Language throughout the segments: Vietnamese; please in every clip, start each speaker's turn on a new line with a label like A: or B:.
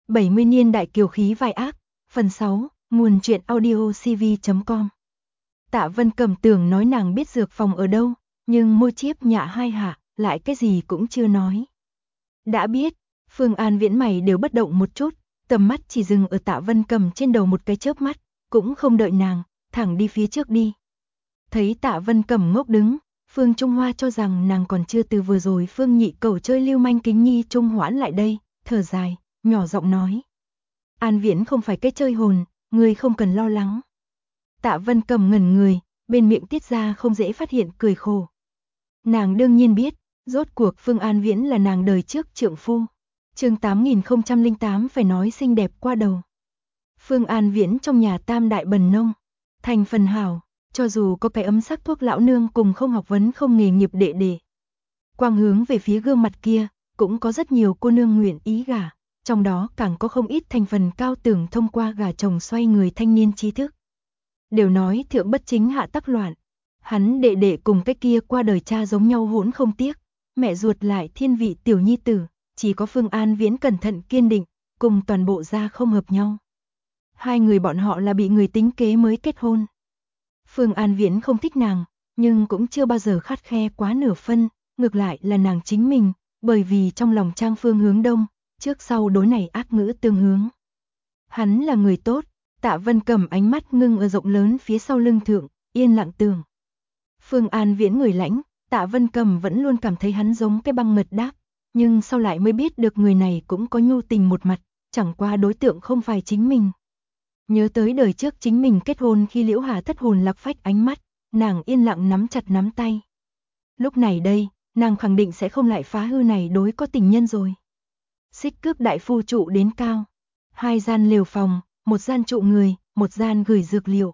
A: 70 niên đại kiều khí vai ác, phần 6, nguồn truyện audio cv.com. Tạ Vân Cầm tưởng nói nàng biết dược phòng ở đâu, nhưng môi chiếp nhạ hai hạ, lại cái gì cũng chưa nói. Đã biết, Phương An Viễn mày đều bất động một chút, tầm mắt chỉ dừng ở Tạ Vân Cầm trên đầu một cái chớp mắt, cũng không đợi nàng, thẳng đi phía trước đi. Thấy Tạ Vân Cầm ngốc đứng, Phương Trung Hoa cho rằng nàng còn chưa từ vừa rồi Phương Nhị Cẩu chơi lưu manh kính nhi trung hoãn lại đây, thở dài, nhỏ giọng nói. An Viễn không phải cái chơi hồn, ngươi không cần lo lắng. Tạ Vân Cầm ngẩn người, bên miệng tiết ra không dễ phát hiện cười khổ. Nàng đương nhiên biết, rốt cuộc Phương An Viễn là nàng đời trước trượng phu. Chương 8008 phải nói xinh đẹp qua đầu. Phương An Viễn trong nhà tam đại bần nông, thành phần hảo, cho dù có cái ấm sắc thuốc lão nương cùng không học vấn không nghề nghiệp đệ đệ. Quang hướng về phía gương mặt kia, cũng có rất nhiều cô nương nguyện ý gả, trong đó càng có không ít thành phần cao tưởng thông qua gả chồng xoay người thanh niên trí thức. Đều nói thượng bất chính hạ tắc loạn, hắn đệ đệ cùng cái kia qua đời cha giống nhau hỗn không tiếc, mẹ ruột lại thiên vị tiểu nhi tử, chỉ có Phương An Viễn cẩn thận kiên định, cùng toàn bộ gia không hợp nhau. Hai người bọn họ là bị người tính kế mới kết hôn. Phương An Viễn không thích nàng, nhưng cũng chưa bao giờ khắt khe quá nửa phân, ngược lại là nàng chính mình, bởi vì trong lòng trang Phương hướng đông, trước sau đối này ác ngữ tương hướng. Hắn là người tốt, Tạ Vân Cầm ánh mắt ngưng ở rộng lớn phía sau lưng thượng, yên lặng tưởng. Phương An Viễn người lãnh, Tạ Vân Cầm vẫn luôn cảm thấy hắn giống cái băng mật đáp, nhưng sau lại mới biết được người này cũng có nhu tình một mặt, chẳng qua đối tượng không phải chính mình. Nhớ tới đời trước chính mình kết hôn khi Liễu Hà thất hồn lạc phách ánh mắt, nàng yên lặng nắm chặt nắm tay. Lúc này đây, nàng khẳng định sẽ không lại phá hư này đối có tình nhân rồi. Xích cướp đại phu trụ đến cao. 2 gian lều phòng, 1 gian trụ người, 1 gian gửi dược liệu.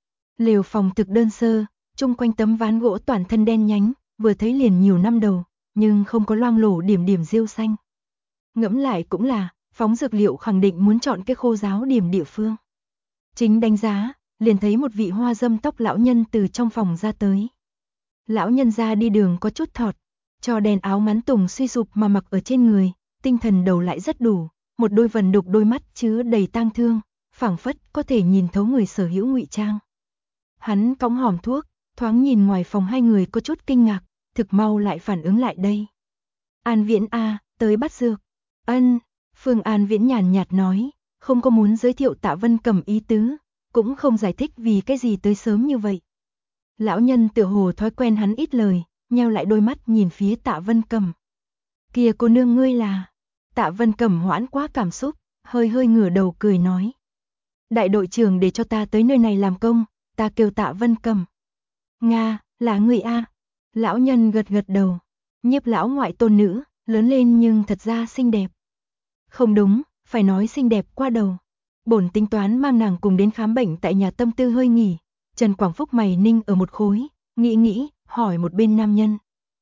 A: Lều phòng thực đơn sơ, chung quanh tấm ván gỗ toàn thân đen nhánh, vừa thấy liền nhiều năm đầu, nhưng không có loang lổ điểm điểm rêu xanh. Ngẫm lại cũng là, phóng dược liệu khẳng định muốn chọn cái khô ráo điểm địa phương. Chính đánh giá, liền thấy một vị hoa dâm tóc lão nhân từ trong phòng ra tới. Lão nhân ra đi đường có chút thọt, cho đèn áo ngắn tùng suy sụp mà mặc ở trên người, tinh thần đầu lại rất đủ, một đôi vần đục đôi mắt chứa đầy tang thương, phảng phất có thể nhìn thấu người sở hữu ngụy trang. Hắn cõng hòm thuốc, thoáng nhìn ngoài phòng hai người có chút kinh ngạc, thực mau lại phản ứng lại đây. An Viễn a, tới bắt dược. Ân, Phương An Viễn nhàn nhạt nói, không có muốn giới thiệu Tạ Vân Cầm ý tứ, cũng không giải thích vì cái gì tới sớm như vậy. Lão nhân tựa hồ thói quen hắn ít lời, nheo lại đôi mắt nhìn phía Tạ Vân Cầm. Kia cô nương ngươi là... Tạ Vân Cầm hoãn quá cảm xúc, hơi hơi ngửa đầu cười nói. Đại đội trưởng để cho ta tới nơi này làm công, ta kêu Tạ Vân Cầm. Nga, là người a. Lão nhân gật gật đầu, Nhiếp lão ngoại tôn nữ, lớn lên nhưng thật ra xinh đẹp. Không đúng, phải nói xinh đẹp qua đầu. Bổn tính toán mang nàng cùng đến khám bệnh tại nhà tâm tư hơi nghỉ. Trần Quảng Phúc mày ninh ở một khối, nghĩ, hỏi một bên nam nhân.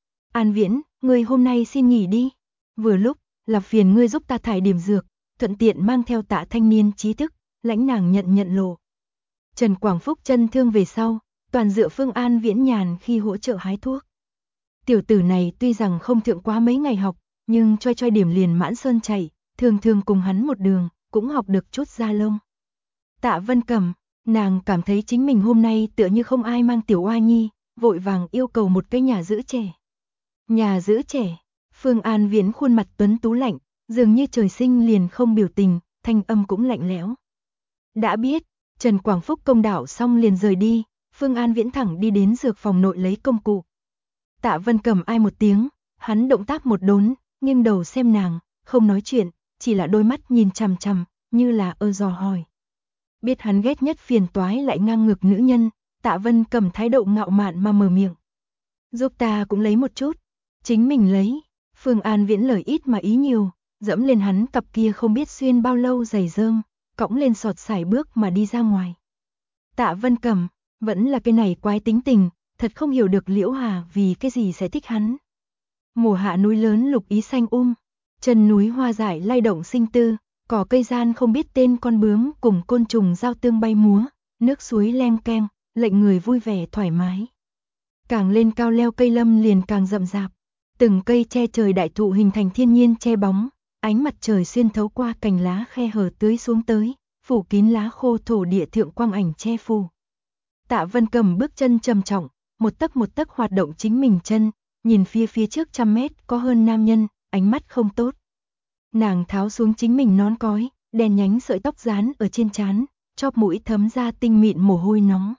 A: An Viễn, ngươi hôm nay xin nghỉ đi. Vừa lúc, là phiền ngươi giúp ta thải điểm dược, thuận tiện mang theo Tạ thanh niên trí thức, lãnh nàng nhận lộ. Trần Quảng Phúc chân thương về sau, toàn dựa Phương An Viễn nhàn khi hỗ trợ hái thuốc. Tiểu tử này tuy rằng không thượng quá mấy ngày học, nhưng choi điểm liền mãn sơn chạy, thường cùng hắn một đường, cũng học được chút da lông. Tạ Vân Cầm, nàng cảm thấy chính mình hôm nay tựa như không ai mang tiểu oa nhi, vội vàng yêu cầu một cái nhà giữ trẻ. Nhà giữ trẻ, Phương An Viễn khuôn mặt tuấn tú lạnh, dường như trời sinh liền không biểu tình, thanh âm cũng lạnh lẽo. Đã biết, Trần Quảng Phúc công đạo xong liền rời đi, Phương An Viễn thẳng đi đến dược phòng nội lấy công cụ. Tạ Vân Cầm ai một tiếng, hắn động tác một đốn, nghiêng đầu xem nàng, không nói chuyện, chỉ là đôi mắt nhìn chằm chằm, như là dò hỏi. Biết hắn ghét nhất phiền toái lại ngang ngược nữ nhân, Tạ Vân Cầm thái độ ngạo mạn mà mở miệng. Giúp ta cũng lấy một chút, chính mình lấy. Phương An Viễn lời ít mà ý nhiều, dẫm lên hắn cặp kia không biết xuyên bao lâu giày rơm, cõng lên sọt sải bước mà đi ra ngoài. Tạ Vân Cầm, vẫn là cái này quái tính tình, thật không hiểu được Liễu Hà vì cái gì sẽ thích hắn. Mùa hạ núi lớn lục ý xanh chân núi hoa dại lay động sinh tư, cỏ cây gian không biết tên con bướm cùng côn trùng giao tương bay múa, nước suối leng keng, lệnh người vui vẻ thoải mái. Càng lên cao leo cây lâm liền càng rậm rạp, từng cây che trời đại thụ hình thành thiên nhiên che bóng, Ánh mặt trời xuyên thấu qua cành lá khe hở tưới xuống tới, phủ kín lá khô thổ địa thượng quang ảnh che phủ. Tạ Vân Cầm bước chân trầm trọng, một tấc hoạt động chính mình chân, nhìn phía trước 100 mét có hơn nam nhân, ánh mắt không tốt. Nàng tháo xuống chính mình nón cói, đen nhánh sợi tóc dán ở trên trán, chóp mũi thấm ra tinh mịn mồ hôi nóng.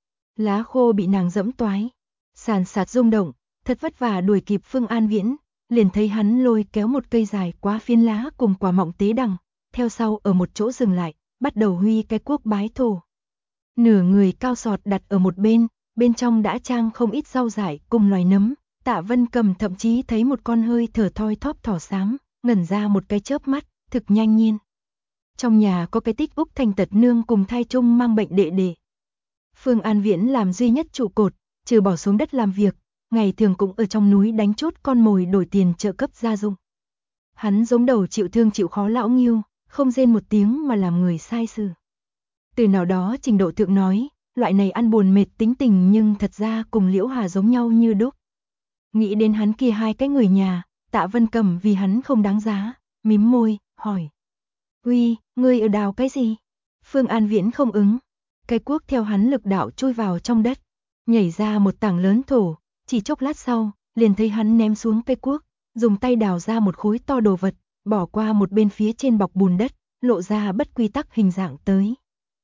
A: Lá khô bị nàng dẫm toái, sàn sạt rung động, thật vất vả đuổi kịp Phương An Viễn, liền thấy hắn lôi kéo một cây dài quá phiến lá cùng quả mọng tế đằng, theo sau ở một chỗ dừng lại, bắt đầu huy cái cuốc bái thổ. Nửa người cao sọt đặt ở một bên trong đã trang không ít rau dại cùng loài nấm. Tạ Vân Cầm thậm chí thấy một con hơi thở thoi thóp thỏ xám, ngẩn ra một cái chớp mắt, thực nhanh nhiên. Trong nhà có cái Tích Úc Thành tật nương cùng thai chung mang bệnh đệ đệ. Phương An Viễn làm duy nhất trụ cột, trừ bỏ xuống đất làm việc, ngày thường cũng ở trong núi đánh chốt con mồi đổi tiền trợ cấp gia dụng. Hắn giống đầu chịu thương chịu khó lão nghiêu, không rên một tiếng mà làm người sai sự. Từ nào đó trình độ thượng nói, loại này ăn buồn mệt tính tình nhưng thật ra cùng Liễu Hà giống nhau như đúc. Nghĩ đến hắn kia hai cái người nhà, Tạ Vân Cầm vì hắn không đáng giá, mím môi, hỏi. Uy, ngươi ở đào cái gì? Phương An Viễn không ứng. Cái cuốc theo hắn lực đạo chui vào trong đất, nhảy ra một tảng lớn thổ, chỉ chốc lát sau, liền thấy hắn ném xuống cây cuốc, dùng tay đào ra một khối to đồ vật, bỏ qua một bên phía trên bọc bùn đất, lộ ra bất quy tắc hình dạng tới.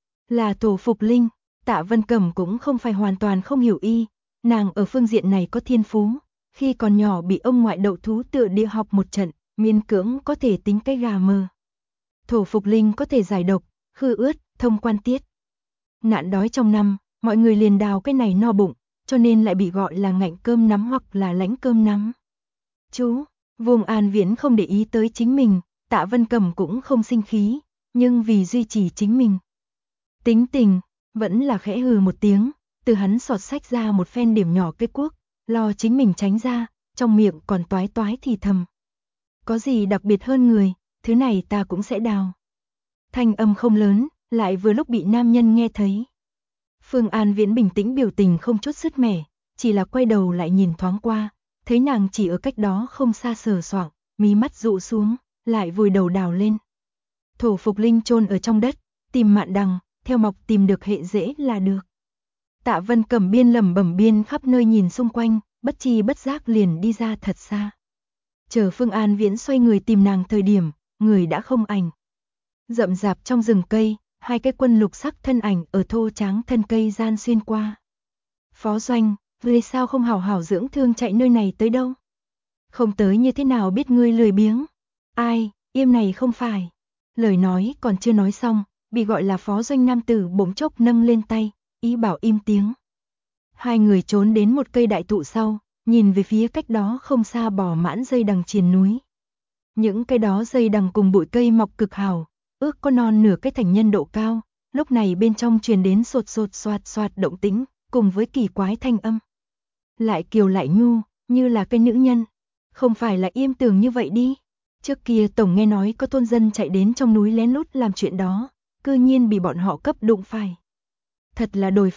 A: Là thổ phục linh, Tạ Vân Cầm cũng không phải hoàn toàn không hiểu y, nàng ở phương diện này có thiên phú. Khi còn nhỏ bị ông ngoại đậu thú tựa địa học một trận, miễn cưỡng có thể tính cái gà mờ. Thổ phục linh có thể giải độc, khư ướt, thông quan tiết. Nạn đói trong năm, mọi người liền đào cái này no bụng, cho nên lại bị gọi là ngạnh cơm nắm hoặc là lãnh cơm nắm. Chú, Vương An Viễn không để ý tới chính mình, Tạ Vân Cầm cũng không sinh khí, nhưng vì duy trì chính mình tính tình, vẫn là khẽ hừ một tiếng, từ hắn sọt sách ra một phen điểm nhỏ cây cuốc, lo chính mình tránh ra, trong miệng còn toái toái thì thầm. Có gì đặc biệt hơn người, thứ này ta cũng sẽ đào. Thanh âm không lớn, lại vừa lúc bị nam nhân nghe thấy. Phương An Viễn bình tĩnh biểu tình không chút sứt mẻ, chỉ là quay đầu lại nhìn thoáng qua, thấy nàng chỉ ở cách đó không xa sờ soạng, mí mắt dụ xuống, lại vùi đầu đào lên. Thổ phục linh chôn ở trong đất, tìm mạn đằng, theo mọc tìm được hệ rễ là được. Tạ Vân Cầm biên lẩm bẩm biên khắp nơi nhìn xung quanh, bất chi bất giác liền đi ra thật xa. Chờ Phương An Viễn xoay người tìm nàng thời điểm, người đã không ảnh. Rậm rạp trong rừng cây, hai cái quân lục sắc thân ảnh ở thô tráng thân cây gian xuyên qua. Phó Doanh, vì sao không hảo hảo dưỡng thương chạy nơi này tới đâu? Không tới như thế nào biết ngươi lười biếng? Ai, im này không phải. Lời nói còn chưa nói xong, bị gọi là Phó Doanh nam tử bỗng chốc nâng lên tay, ý bảo im tiếng. Hai người trốn đến một cây đại thụ sau, nhìn về phía cách đó không xa bò mãn dây đằng triền núi. Những cây đó dây đằng cùng bụi cây mọc cực hảo, ước có non nửa cái thành nhân độ cao, lúc này bên trong truyền đến sột sột xoạt xoạt động tĩnh, cùng với kỳ quái thanh âm. Lại kiều lại nhu, như là cái nữ nhân. Không phải là Im tưởng như vậy đi. Trước kia tổng nghe nói có thôn dân chạy đến trong núi lén lút làm chuyện đó, cư nhiên bị bọn họ cấp đụng phải. Thật là đổi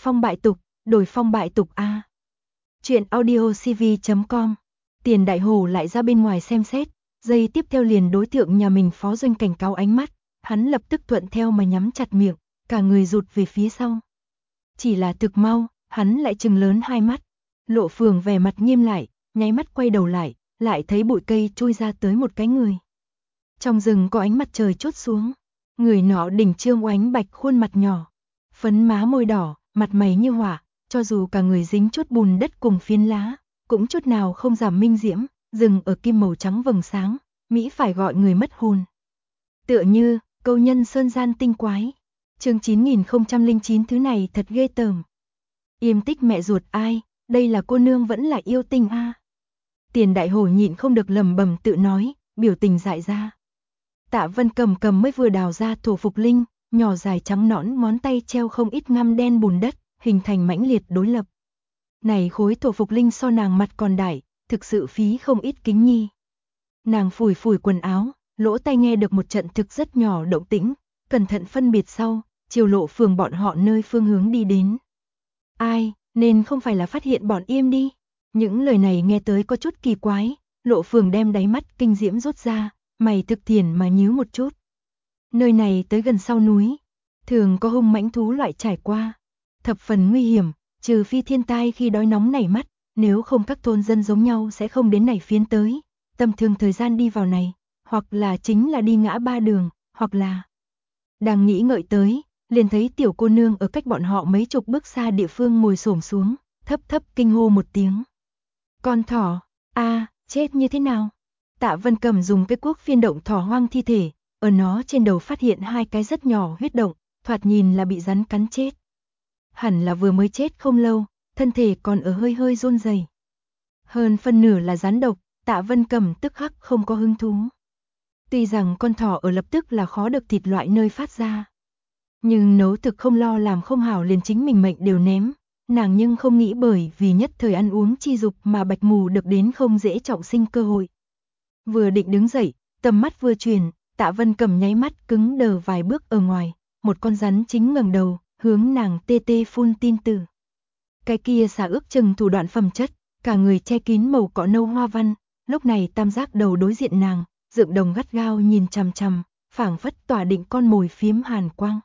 A: phong bại tục a. Chuyện audiocv.com. Tiền Đại Hổ lại ra bên ngoài xem xét, giây tiếp theo liền đối tượng nhà mình Phó Doanh cảnh cáo ánh mắt, hắn lập tức thuận theo mà nhắm chặt miệng, cả người rụt về phía sau. Chỉ là thực mau, hắn lại trừng lớn hai mắt, Lộ Phường vẻ mặt nghiêm lại, nháy mắt quay đầu lại thấy bụi cây chui ra tới một cái người. Trong rừng có ánh mặt trời chốt xuống, người nọ đỉnh trương oánh bạch khuôn mặt nhỏ, phấn má môi đỏ, mặt mày như hỏa, cho dù cả người dính chút bùn đất cùng phiến lá, cũng chút nào không giảm minh diễm, rừng ở kim màu trắng vầng sáng, Mỹ phải gọi người mất hồn. Tựa như, câu nhân sơn gian tinh quái. Chương 9009 thứ này thật ghê tởm. Yêm Tích mẹ ruột ai, đây là cô nương vẫn là yêu tinh a. Tiền Đại Hổ nhịn không được lẩm bẩm tự nói, biểu tình dại ra. Tạ Vân cầm mới vừa đào ra thổ phục linh, nhỏ dài trắng nõn ngón tay treo không ít ngăm đen bùn đất, hình thành mãnh liệt đối lập. Này khối thổ phục linh so nàng mặt còn đại, thực sự phí không ít kính nhi. Nàng phủi phủi quần áo, lỗ tai nghe được một trận thực rất nhỏ động tĩnh, cẩn thận phân biệt sau, chiều Lộ Phường bọn họ nơi phương hướng đi đến. Ai, nên không phải là phát hiện bọn Im đi. Những lời này nghe tới có chút kỳ quái, Lộ Phường đem đáy mắt kinh diễm rút ra, mày thực thiền mà nhíu một chút. Nơi này tới gần sau núi, thường có hung mãnh thú loại trải qua, thập phần nguy hiểm, trừ phi thiên tai khi đói nóng nảy mắt, nếu không các thôn dân giống nhau sẽ không đến này phiến tới, tầm thường thời gian đi vào này, hoặc là chính là đi ngã ba đường, hoặc là... Đang nghĩ ngợi tới, liền thấy tiểu cô nương ở cách bọn họ mấy chục bước xa địa phương ngồi xổm xuống, thấp thấp kinh hô một tiếng. Con thỏ, chết như thế nào? Tạ Vân Cầm dùng cái cuốc phiên động thỏ hoang thi thể, ở nó trên đầu phát hiện 2 cái rất nhỏ huyết động, thoạt nhìn là bị rắn cắn chết. Hẳn là vừa mới chết không lâu, thân thể còn ở hơi hơi run rẩy. Hơn phân nửa là rắn độc, Tạ Vân Cầm tức khắc không có hứng thú. Tuy rằng con thỏ ở lập tức là khó được thịt loại nơi phát ra, nhưng nấu thực không lo làm không hảo liền chính mình mệnh đều ném, nàng nhưng không nghĩ bởi vì nhất thời ăn uống chi dục mà bạch mù được đến không dễ trọng sinh cơ hội. Vừa định đứng dậy, tầm mắt vừa chuyển, Tạ Vân Cầm nháy mắt cứng đờ vài bước ở ngoài, một con rắn chính ngẩng đầu, hướng nàng tê tê phun tin tử. Cái kia xà ước chừng thủ đoạn phẩm chất, cả người che kín màu cỏ nâu hoa văn, lúc này tam giác đầu đối diện nàng, dựng đồng gắt gao nhìn chằm chằm, phảng phất tỏa định con mồi phiếm hàn quang.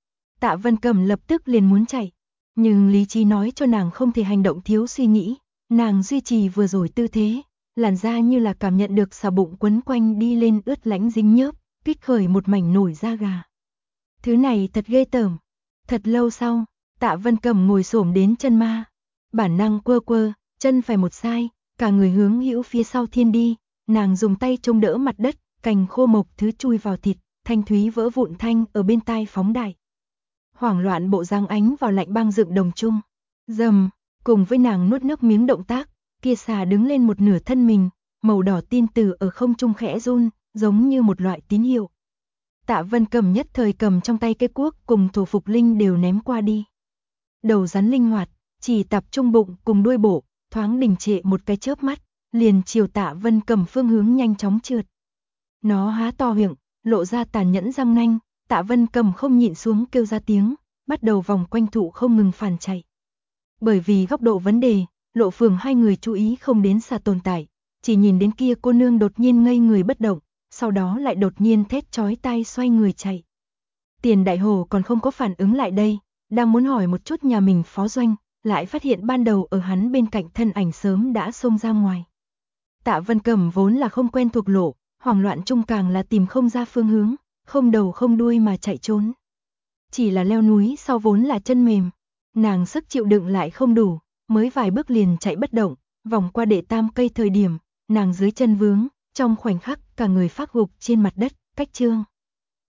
A: Tạ Vân Cầm lập tức liền muốn chạy, nhưng lý trí nói cho nàng không thể hành động thiếu suy nghĩ, nàng duy trì vừa rồi tư thế, làn da như là cảm nhận được xà bụng quấn quanh đi lên ướt lánh dính nhớp, kích khởi một mảnh nổi da gà. Thứ này thật ghê tởm. Thật lâu sau, Tạ Vân Cầm ngồi xổm đến chân ma, bản năng quơ quơ, chân phải một sai, cả người hướng hữu phía sau thiên đi, nàng dùng tay chống đỡ mặt đất, cành khô mộc thứ chui vào thịt, thanh thúy vỡ vụn thanh ở bên tai phóng đại. Hoảng loạn bộ dáng ánh vào lạnh băng dựng đồng chung. Dầm, cùng với nàng nuốt nước miếng động tác, kia xà đứng lên một nửa thân mình, màu đỏ tin từ ở không trung khẽ run, giống như một loại tín hiệu. Tạ Vân Cầm nhất thời cầm trong tay cái cuốc cùng thổ phục linh đều ném qua đi. Đầu rắn linh hoạt, chỉ tập trung bụng cùng đuôi bộ, thoáng đình trệ một cái chớp mắt, liền chiều Tạ Vân Cầm phương hướng nhanh chóng trượt. Nó há to miệng, lộ ra tàn nhẫn răng nanh, Tạ Vân Cầm không nhịn xuống kêu ra tiếng, bắt đầu vòng quanh thụ không ngừng phản chạy. Bởi vì góc độ vấn đề, Lộ Phường hai người chú ý không đến xà tồn tại, chỉ nhìn đến kia cô nương đột nhiên ngây người bất động, sau đó lại đột nhiên thét chói tai xoay người chạy. Tiền Đại Hồ còn không có phản ứng lại đây, đang muốn hỏi một chút nhà mình phó doanh, lại phát hiện ban đầu ở hắn bên cạnh thân ảnh sớm đã xông ra ngoài. Tạ Vân Cầm vốn là không quen thuộc lộ, hoảng loạn chung càng là tìm không ra phương hướng, không đầu không đuôi mà chạy trốn. Chỉ là leo núi sau vốn là chân mềm, nàng sức chịu đựng lại không đủ, mới vài bước liền chạy bất động, vòng qua đệ tam cây thời điểm, nàng dưới chân vướng, trong khoảnh khắc cả người phác gục trên mặt đất, cách chương.